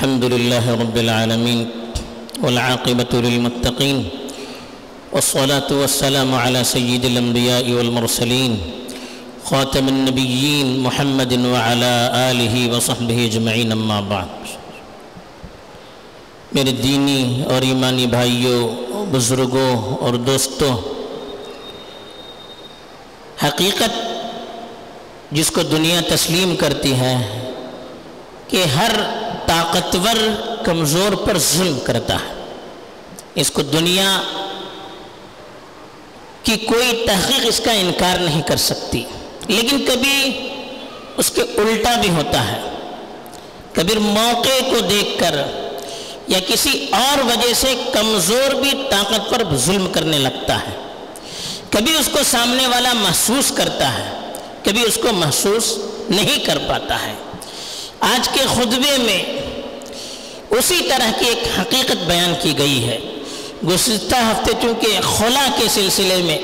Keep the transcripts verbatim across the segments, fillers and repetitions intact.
الحمد لله رب العالمين والعاقبة للمتقين والصلاة والسلام على سيد الأنبياء والمرسلين خاتم النبيين محمد وعلى آله وصحبه اجمعین اما بعد۔ میرے دینی اور ایمانی بھائیوں، بزرگوں اور دوستوں، حقیقت جس کو دنیا تسلیم کرتی ہے کہ ہر طاقتور کمزور پر ظلم کرتا ہے، اس کو دنیا کی کوئی تحقیق اس کا انکار نہیں کر سکتی، لیکن کبھی اس کے الٹا بھی ہوتا ہے۔ کبھی موقع کو دیکھ کر یا کسی اور وجہ سے کمزور بھی طاقت پر ظلم کرنے لگتا ہے، کبھی اس کو سامنے والا محسوس کرتا ہے، کبھی اس کو محسوس نہیں کر پاتا ہے۔ آج کے خطبے میں اسی طرح کی ایک حقیقت بیان کی گئی ہے۔ گزشتہ ہفتے چونکہ خلا کے سلسلے میں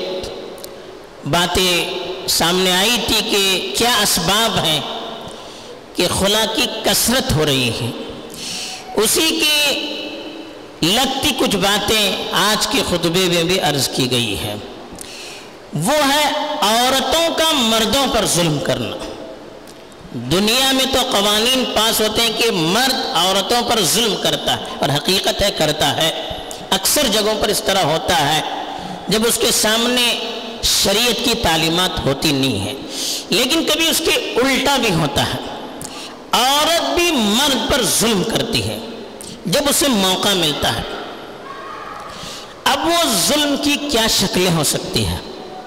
باتیں سامنے آئی تھی کہ کیا اسباب ہیں کہ خلا کی کثرت ہو رہی ہے، اسی کی لگتی کچھ باتیں آج کے خطبے میں بھی عرض کی گئی ہے۔ وہ ہے عورتوں کا مردوں پر ظلم کرنا۔ دنیا میں تو قوانین پاس ہوتے ہیں کہ مرد عورتوں پر ظلم کرتا ہے، اور حقیقت ہے کرتا ہے۔ اکثر جگہوں پر اس طرح ہوتا ہے جب اس کے سامنے شریعت کی تعلیمات ہوتی نہیں ہے، لیکن کبھی اس کے الٹا بھی ہوتا ہے۔ عورت بھی مرد پر ظلم کرتی ہے جب اسے موقع ملتا ہے۔ اب وہ ظلم کی کیا شکلیں ہو سکتی ہیں؟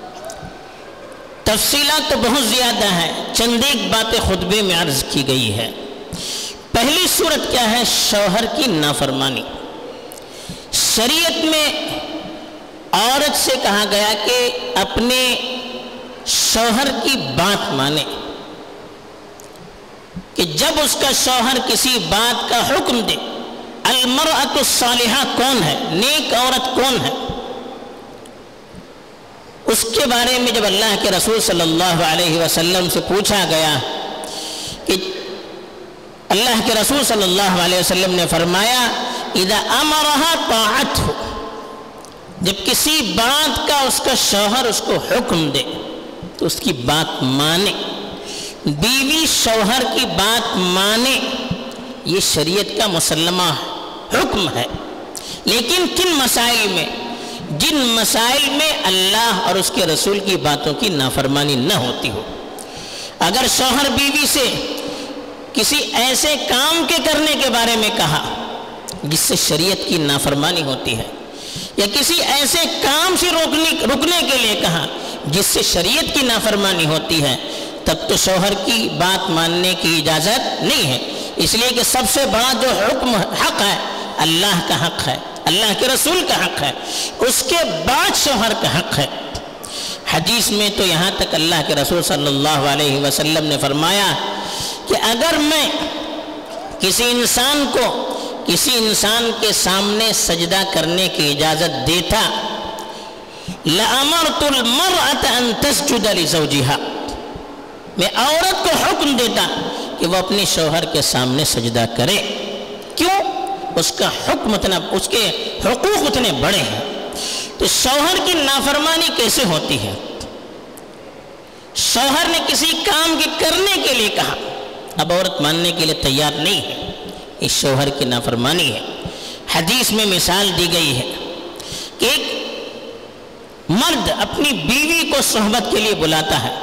تفصیلات تو بہت زیادہ ہیں، چند ایک باتیں خطبے میں عرض کی گئی ہے۔ پہلی صورت کیا ہے؟ شوہر کی نافرمانی۔ شریعت میں عورت سے کہا گیا کہ اپنے شوہر کی بات مانے، کہ جب اس کا شوہر کسی بات کا حکم دے۔ المرأة الصالحہ کون ہے؟ نیک عورت کون ہے؟ اس کے بارے میں جب اللہ کے رسول صلی اللہ علیہ وسلم سے پوچھا گیا کہ اللہ کے رسول صلی اللہ علیہ وسلم نے فرمایا اذا امرها طاعته، جب کسی بات کا اس کا شوہر اس کو حکم دے تو اس کی بات مانے۔ بیوی شوہر کی بات مانے، یہ شریعت کا مسلمہ حکم ہے۔ لیکن کن مسائل میں؟ جن مسائل میں اللہ اور اس کے رسول کی باتوں کی نافرمانی نہ ہوتی ہو۔ اگر شوہر بیوی سے کسی ایسے کام کے کرنے کے بارے میں کہا جس سے شریعت کی نافرمانی ہوتی ہے، یا کسی ایسے کام سے روکنے رکنے کے لیے کہا جس سے شریعت کی نافرمانی ہوتی ہے، تب تو شوہر کی بات ماننے کی اجازت نہیں ہے، اس لیے کہ سب سے بڑا جو حکم حق ہے اللہ کا حق ہے، اللہ کے رسول کا حق ہے، اس کے بعد شوہر کا حق ہے۔ حدیث میں تو یہاں تک اللہ کے رسول صلی اللہ علیہ وسلم نے فرمایا کہ اگر میں کسی انسان کو کسی انسان کے سامنے سجدہ کرنے کی اجازت دیتا لَأَمَرْتُ الْمَرْأَةَ أَن تَسْجُدَ لِزَوْجِهَا، میں عورت کو حکم دیتا کہ وہ اپنے شوہر کے سامنے سجدہ کرے۔ کیوں؟ اس کا حکم اتنا، اس کے حقوق اتنے بڑے ہیں۔ تو شوہر کی نافرمانی کیسے ہوتی ہے؟ شوہر نے کسی کام کے کرنے کے لیے کہا، اب عورت ماننے کے لیے تیار نہیں ہے، اس شوہر کی نافرمانی ہے۔ حدیث میں مثال دی گئی ہے کہ ایک مرد اپنی بیوی کو صحبت کے لیے بلاتا ہے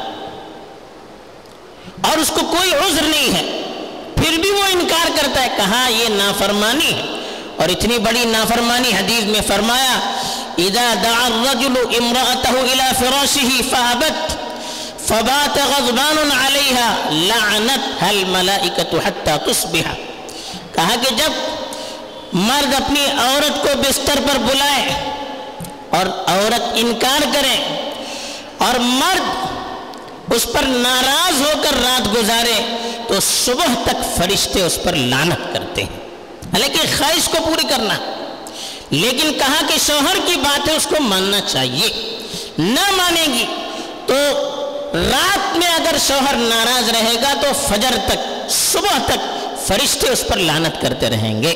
اور اس کو کوئی عذر نہیں ہے، پھر بھی وہ انکار کرتا ہے، کہا یہ نافرمانی ہے۔ اور اتنی بڑی نافرمانی حدیث میں فرمایا اذا دعا الرجل امرأته الى فراشه فابت فبات غضبان عليها لعنتها الملائكة حتى تصبح، کہا کہ جب مرد اپنی عورت کو بستر پر بلائے اور عورت انکار کرے اور مرد اس پر ناراض ہو کر رات گزارے تو صبح تک فرشتے اس پر لعنت کرتے ہیں، حالانکہ خواہش کو پوری کرنا۔ لیکن کہا کہ شوہر کی بات ہے، اس کو ماننا چاہیے، نہ مانے گی تو رات میں اگر شوہر ناراض رہے گا تو فجر تک، صبح تک فرشتے اس پر لعنت کرتے رہیں گے۔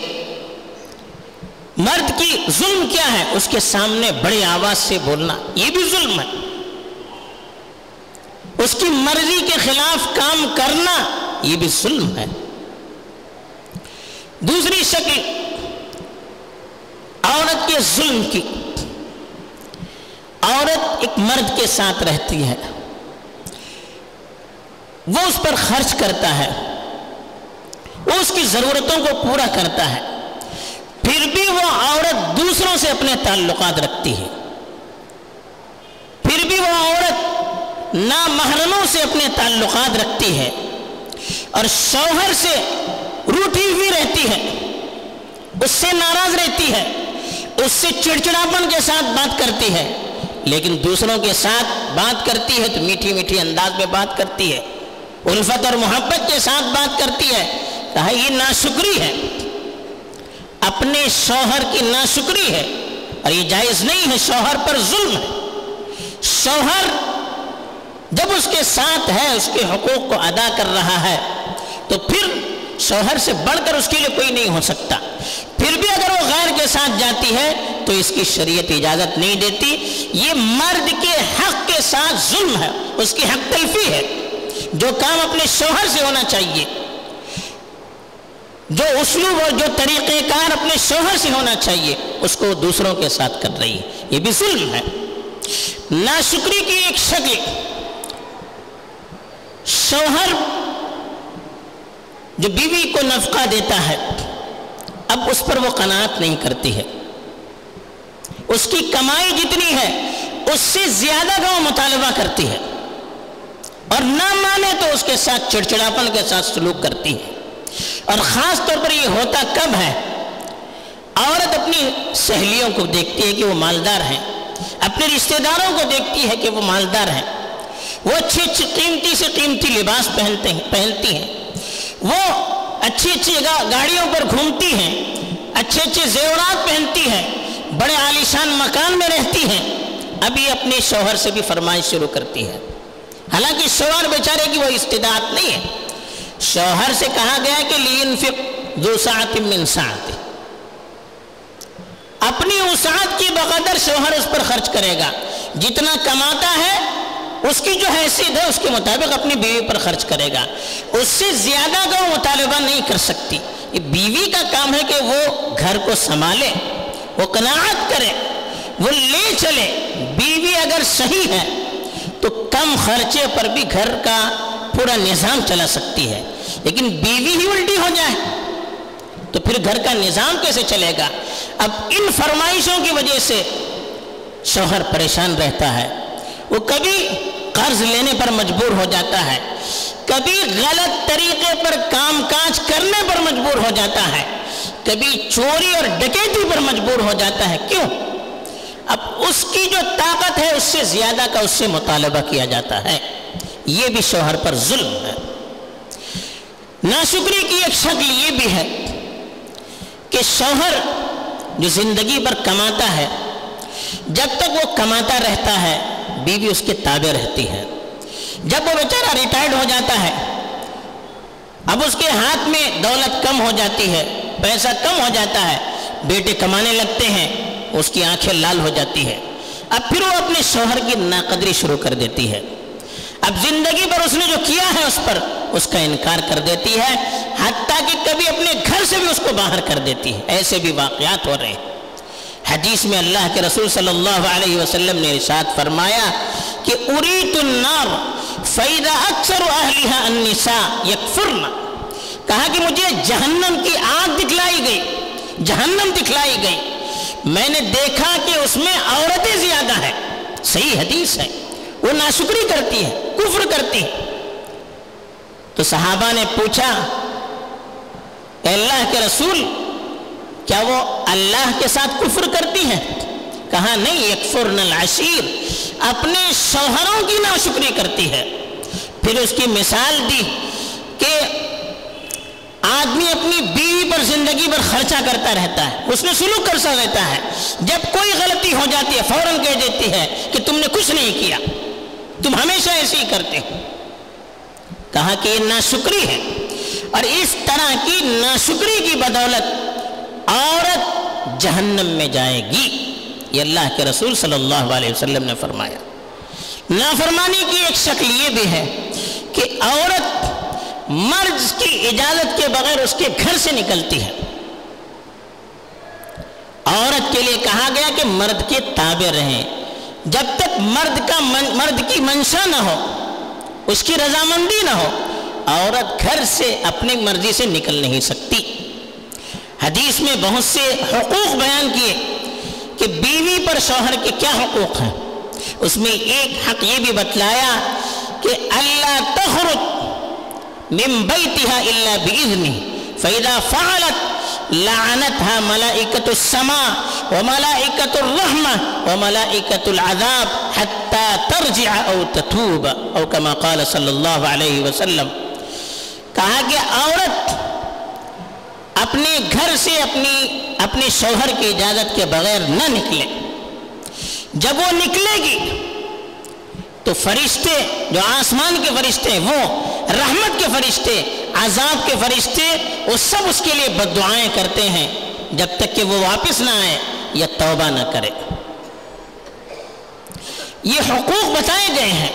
مرد کی ظلم کیا ہے؟ اس کے سامنے بڑی آواز سے بولنا، یہ بھی ظلم ہے۔ اس کی مرضی کے خلاف کام کرنا، یہ بھی ظلم ہے۔ دوسری شکل عورت کے ظلم کی، عورت ایک مرد کے ساتھ رہتی ہے، وہ اس پر خرچ کرتا ہے، وہ اس کی ضرورتوں کو پورا کرتا ہے، پھر بھی وہ عورت دوسروں سے اپنے تعلقات رکھتی ہے، پھر بھی وہ عورت نامحرموں سے اپنے تعلقات رکھتی ہے اور شوہر سے روٹھی ہوئی رہتی ہے، اس سے ناراض رہتی ہے، اس سے چڑچڑاپن کے ساتھ بات کرتی ہے، لیکن دوسروں کے ساتھ بات کرتی ہے تو میٹھی میٹھی انداز میں بات کرتی ہے، الفت اور محبت کے ساتھ بات کرتی ہے۔ کہا یہ ناشکری ہے، اپنے شوہر کی ناشکری ہے اور یہ جائز نہیں ہے، شوہر پر ظلم ہے۔ شوہر جب اس کے ساتھ ہے، اس کے حقوق کو ادا کر رہا ہے، تو پھر شوہر سے بڑھ کر اس کے لیے کوئی نہیں ہو سکتا۔ پھر بھی اگر وہ غیر کے ساتھ جاتی ہے تو اس کی شریعت اجازت نہیں دیتی۔ یہ مرد کے حق کے ساتھ ظلم ہے، اس کی حق تلفی ہے۔ جو کام اپنے شوہر سے ہونا چاہیے، جو اسلوب اور جو طریقہ کار اپنے شوہر سے ہونا چاہیے، اس کو دوسروں کے ساتھ کر رہی ہے، یہ بھی ظلم ہے۔ ناشکری کی ایک شکل، شوہر جو بیوی کو نفقہ دیتا ہے، اب اس پر وہ قناعت نہیں کرتی ہے، اس کی کمائی جتنی ہے اس سے زیادہ کا وہ مطالبہ کرتی ہے اور نہ مانے تو اس کے ساتھ چڑچڑاپن کے ساتھ سلوک کرتی ہے۔ اور خاص طور پر یہ ہوتا کب ہے؟ عورت اپنی سہیلیوں کو دیکھتی ہے کہ وہ مالدار ہیں، اپنے رشتہ داروں کو دیکھتی ہے کہ وہ مالدار ہیں، وہ اچھی اچھی قیمتی سے قیمتی لباس پہنتے ہیں پہنتی ہیں، وہ اچھی اچھی گاڑیوں پر گھومتی ہیں، اچھے اچھے زیورات پہنتی ہیں، بڑے عالیشان مکان میں رہتی ہیں، ابھی اپنے شوہر سے بھی فرمائش شروع کرتی ہے، حالانکہ شوہر بیچارے کی وہ استطاعت نہیں ہے۔ شوہر سے کہا گیا کہ لینفق ذو سعۃ من سعتہ، اپنی وسعت کی بقدر شوہر اس پر خرچ کرے گا، جتنا کماتا ہے اس کی جو حیثیت ہے اس کے مطابق اپنی بیوی پر خرچ کرے گا، اس سے زیادہ کا وہ مطالبہ نہیں کر سکتی۔ یہ بیوی کا کام ہے کہ وہ گھر کو سنبھالے، وہ قناعت کرے، وہ لے چلے۔ بیوی اگر صحیح ہے تو کم خرچے پر بھی گھر کا پورا نظام چلا سکتی ہے، لیکن بیوی ہی الٹی ہو جائے تو پھر گھر کا نظام کیسے چلے گا؟ اب ان فرمائشوں کی وجہ سے شوہر پریشان رہتا ہے، وہ کبھی قرض لینے پر مجبور ہو جاتا ہے، کبھی غلط طریقے پر کام کاج کرنے پر مجبور ہو جاتا ہے، کبھی چوری اور ڈکیتی پر مجبور ہو جاتا ہے۔ کیوں؟ اب اس کی جو طاقت ہے اس سے زیادہ کا اس سے مطالبہ کیا جاتا ہے، یہ بھی شوہر پر ظلم ہے۔ ناشکری کی ایک شکل یہ بھی ہے کہ شوہر جو زندگی پر کماتا ہے، جب تک وہ کماتا رہتا ہے بیوی اس کے تابع رہتی ہے، جب وہ بیچارہ ریٹائرڈ ہو جاتا ہے، اب اس کے ہاتھ میں دولت کم ہو جاتی ہے، پیسہ کم ہو جاتا ہے، بیٹے کمانے لگتے ہیں، اس کی آنکھیں لال ہو جاتی ہے، اب پھر وہ اپنے شوہر کی ناقدری شروع کر دیتی ہے، اب زندگی پر اس نے جو کیا ہے اس پر اس کا انکار کر دیتی ہے، حتیٰ کہ کبھی اپنے گھر سے بھی اس کو باہر کر دیتی ہے۔ ایسے بھی واقعات ہو رہے ہیں۔ حدیث میں اللہ کے رسول صلی اللہ علیہ وسلم نے ارشاد فرمایا کہ اریت النار فاذا اکثر اہلها النساء یکفرن، کہا کہ مجھے جہنم کی آگ دکھلائی گئی، جہنم دکھلائی گئی، میں نے دیکھا کہ اس میں عورتیں زیادہ ہیں، صحیح حدیث ہے، وہ ناشکری کرتی ہے، کفر کرتی ہے۔ تو صحابہ نے پوچھا اے اللہ کے رسول کیا وہ اللہ کے ساتھ کفر کرتی ہیں؟ کہا نہیں، یکفرن العشیر، اپنے شوہروں کی ناشکری کرتی ہے۔ پھر اس کی مثال دی کہ آدمی اپنی بیوی پر زندگی پر خرچہ کرتا رہتا ہے، اس نے سلوک کرتا رہتا ہے، جب کوئی غلطی ہو جاتی ہے فوراً کہہ دیتی ہے کہ تم نے کچھ نہیں کیا، تم ہمیشہ ایسے ہی کرتے ہو۔ کہا کہ یہ ناشکری ہے۔ اور اس طرح کی ناشکری کی بدولت عورت جہنم میں جائے گی. یہ اللہ کے رسول صلی اللہ علیہ وسلم نے فرمایا. نافرمانی کی ایک شکل یہ بھی ہے کہ عورت مرد کی اجازت کے بغیر اس کے گھر سے نکلتی ہے. عورت کے لیے کہا گیا کہ مرد کے تابع رہیں. جب تک مرد کا من مرد کی منشا نہ ہو، اس کی رضامندی نہ ہو، عورت گھر سے اپنی مرضی سے نکل نہیں سکتی. حدیث میں بہت سے حقوق بیان کیے کہ بیوی پر شوہر کے کیا حقوق ہیں. اس میں ایک حق یہ بھی بتلایا کہ اللہ تخرج من بیتها الا باذنه فاذا فعلت لعنتها ملائکۃ السماء وملائکۃ الرحمہ وملائکۃ العذاب حتى ترجع او تتوب او كما قال صلی اللہ علیہ وسلم. کہا کہ عورت اپنے گھر سے اپنی اپنے شوہر کی اجازت کے بغیر نہ نکلے. جب وہ نکلے گی تو فرشتے جو آسمان کے فرشتے ہیں، وہ رحمت کے فرشتے، عذاب کے فرشتے، وہ سب اس کے لیے بد دعائیں کرتے ہیں جب تک کہ وہ واپس نہ آئے یا توبہ نہ کرے. یہ حقوق بتائے گئے ہیں.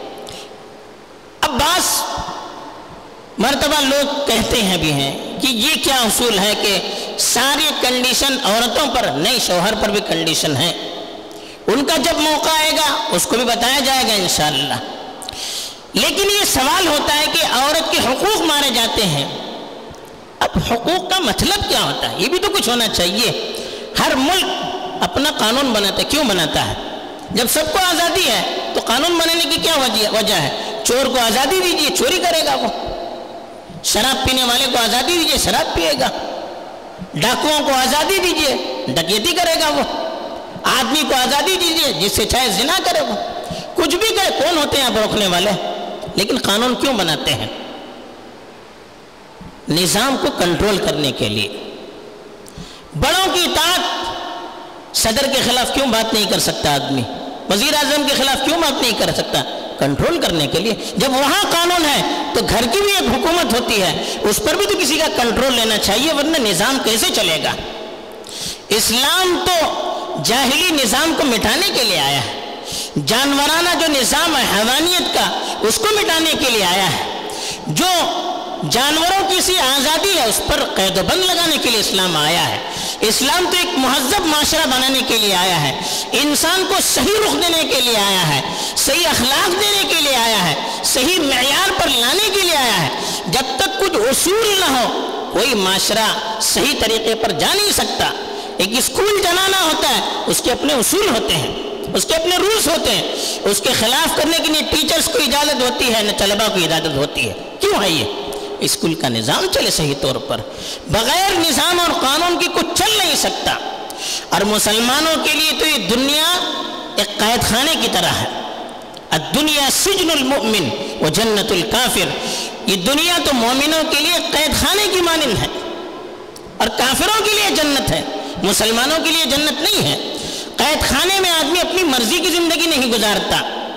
اب بعض مرتبہ لوگ کہتے ہیں بھی ہیں کہ یہ کیا اصول ہے کہ ساری کنڈیشن عورتوں پر، نہیں، شوہر پر بھی کنڈیشن ہے. ان کا جب موقع آئے گا اس کو بھی بتایا جائے گا انشاءاللہ. لیکن یہ سوال ہوتا ہے کہ عورت کے حقوق مارے جاتے ہیں. اب حقوق کا مطلب کیا ہوتا ہے؟ یہ بھی تو کچھ ہونا چاہیے. ہر ملک اپنا قانون بناتا ہے. کیوں بناتا ہے؟ جب سب کو آزادی ہے تو قانون بنانے کی کیا وجہ ہے؟ چور کو آزادی دیجیے، چوری کرے گا. وہ شراب پینے والے کو آزادی دیجیے، شراب پیے گا. ڈاکوؤں کو آزادی دیجیے، ڈکیتی کرے گا. وہ آدمی کو آزادی دیجیے، جس سے چاہے زنا کرے، وہ کچھ بھی کرے. کون ہوتے ہیں آپ روکنے والے؟ لیکن قانون کیوں بناتے ہیں؟ نظام کو کنٹرول کرنے کے لیے. بڑوں کی اطاعت، صدر کے خلاف کیوں بات نہیں کر سکتا آدمی؟ وزیر اعظم کے خلاف کیوں بات نہیں کر سکتا؟ کنٹرول کرنے کے لیے. جب وہاں قانون ہے تو گھر کی بھی ایک حکومت ہوتی ہے، اس پر بھی تو کسی کا کنٹرول لینا چاہیے، ورنہ نظام کیسے چلے گا؟ اسلام تو جاہلی نظام کو مٹانے کے لیے آیا ہے. جانورانہ جو نظام ہے حیوانیت کا، اس کو مٹانے کے لیے آیا ہے. جو جانوروں کی سی آزادی ہے اس پر قید و بند لگانے کے لیے اسلام آیا ہے. اسلام تو ایک مہذب معاشرہ بنانے کے لیے آیا ہے. انسان کو صحیح رخ دینے کے لیے آیا ہے، صحیح اخلاق دینے کے لیے آیا ہے، صحیح معیار پر لانے کے لیے آیا ہے. جب تک کچھ اصول نہ ہو کوئی معاشرہ صحیح طریقے پر جا نہیں سکتا. ایک اسکول چلانا ہوتا ہے، اس کے اپنے اصول ہوتے ہیں، اس کے اپنے رولز ہوتے ہیں. اس کے خلاف کرنے کے لیے ٹیچرز کو اجازت ہوتی ہے، نہ طلباء کو اجازت ہوتی ہے. کیوں ہے یہ؟ اسکول کا نظام چلے صحیح طور پر. بغیر نظام اور قانون کی کچھ چل نہیں سکتا. اور مسلمانوں کے لیے تو یہ دنیا ایک قید خانے کی طرح ہے. الدنیا سجن المؤمن و جنت الکافر. یہ دنیا تو مومنوں کے لیے قید خانے کی مانند ہے اور کافروں کے لیے جنت ہے. مسلمانوں کے لیے جنت نہیں ہے. قید خانے میں آدمی اپنی مرضی کی زندگی نہیں گزارتا،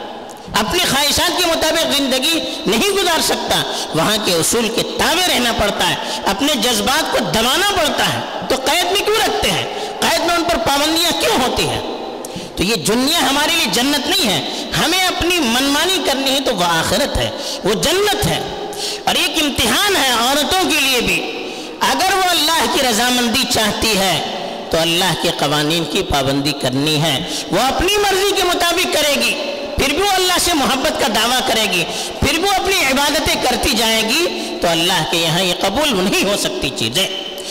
اپنی خواہشات کے مطابق زندگی نہیں گزار سکتا. وہاں کے اصول کے تابع رہنا پڑتا ہے، اپنے جذبات کو دبانا پڑتا ہے. تو قید میں کیوں رکھتے ہیں؟ قید میں ان پر پابندیاں کیوں ہوتی ہیں؟ تو یہ دنیا ہمارے لیے جنت نہیں ہے. ہمیں اپنی منمانی کرنی ہے تو وہ آخرت ہے، وہ جنت ہے. اور ایک امتحان ہے عورتوں کے لیے بھی. اگر وہ اللہ کی رضامندی چاہتی ہے تو اللہ کے قوانین کی پابندی کرنی ہے. وہ اپنی مرضی کے مطابق کرے گی، پھر بھی وہ اللہ سے محبت کا دعویٰ کرے گی، پھر بھی وہ اپنی عبادتیں کرتی جائے گی، تو اللہ کے یہاں یہ قبول نہیں ہو سکتی چیزیں.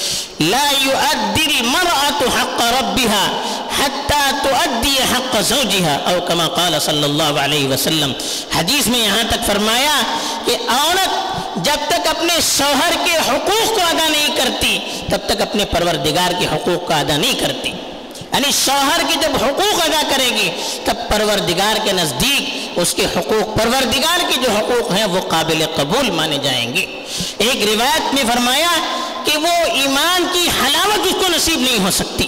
لا يؤدي المرأة حق ربها حتى تؤدي حق زوجها او كما قال صلی اللہ علیہ وسلم. حدیث میں یہاں تک فرمایا کہ عورت جب تک اپنے شوہر کے حقوق کو ادا نہیں کرتی تب تک اپنے پروردگار کے حقوق کا ادا نہیں کرتی. یعنی شوہر کی جب حقوق ادا کرے گی تب پروردگار کے نزدیک اس کے حقوق، پروردگار کے جو حقوق ہیں وہ قابل قبول مانے جائیں گے. ایک روایت میں فرمایا کہ وہ ایمان کی حلاوت اس کو نصیب نہیں ہو سکتی.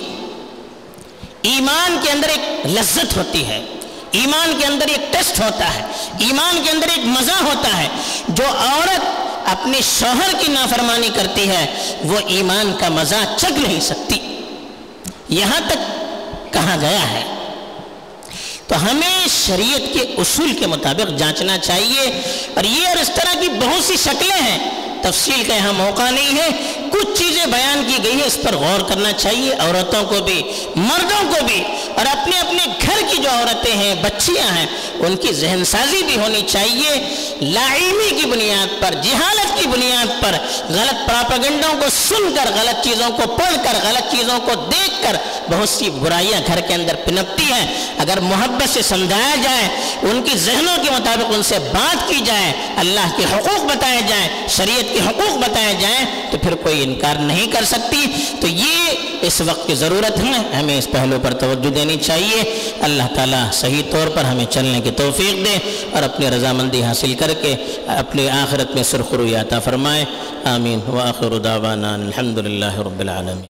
ایمان کے اندر ایک لذت ہوتی ہے، ایمان کے اندر ایک ٹیسٹ ہوتا ہے، ایمان کے اندر ایک مزہ ہوتا ہے. جو عورت اپنے شوہر کی نافرمانی کرتی ہے وہ ایمان کا مزہ چکھ نہیں سکتی، یہاں تک کہا گیا ہے۔ تو ہمیں شریعت کے اصول کے مطابق جانچنا چاہیے، اور یہ اور اس طرح کی بہت سی شکلیں ہیں، تفصیل کا یہاں موقع نہیں ہے، کچھ چیزیں بیان کی گئی ہیں، اس پر غور کرنا چاہیے، عورتوں کو بھی مردوں کو بھی، اور اپنے اپنے گھر کی جو عورتیں ہیں بچیاں ہیں ان کی ذہن سازی بھی ہونی چاہیے۔ لا علمی کی بنیاد پر، جہالت کی بنیاد پر غلط پراپیگنڈوں کو سن کر، غلط چیزوں کو پڑھ کر، غلط چیزوں کو دیکھ کر بہت سی برائیاں گھر کے اندر پنپتی ہیں۔ اگر محبت سے سمجھایا جائے، ان کی ذہنوں کے مطابق ان سے بات کی جائے، اللہ کے حقوق بتائے جائیں، شریعت کے حقوق بتائے جائیں، تو پھر کوئی انکار نہیں کر سکتی۔ تو یہ اس وقت کی ضرورت ہے، ہمیں اس پہلو پر توجہ دینی چاہیے۔ اللہ تعالیٰ صحیح طور پر ہمیں چلنے کی توفیق دے اور اپنی رضامندی حاصل کر کے اپنی آخرت میں سرخروئی عطا فرمائے۔ آمین۔ وآخر دعوانا الحمدللہ رب العالمین۔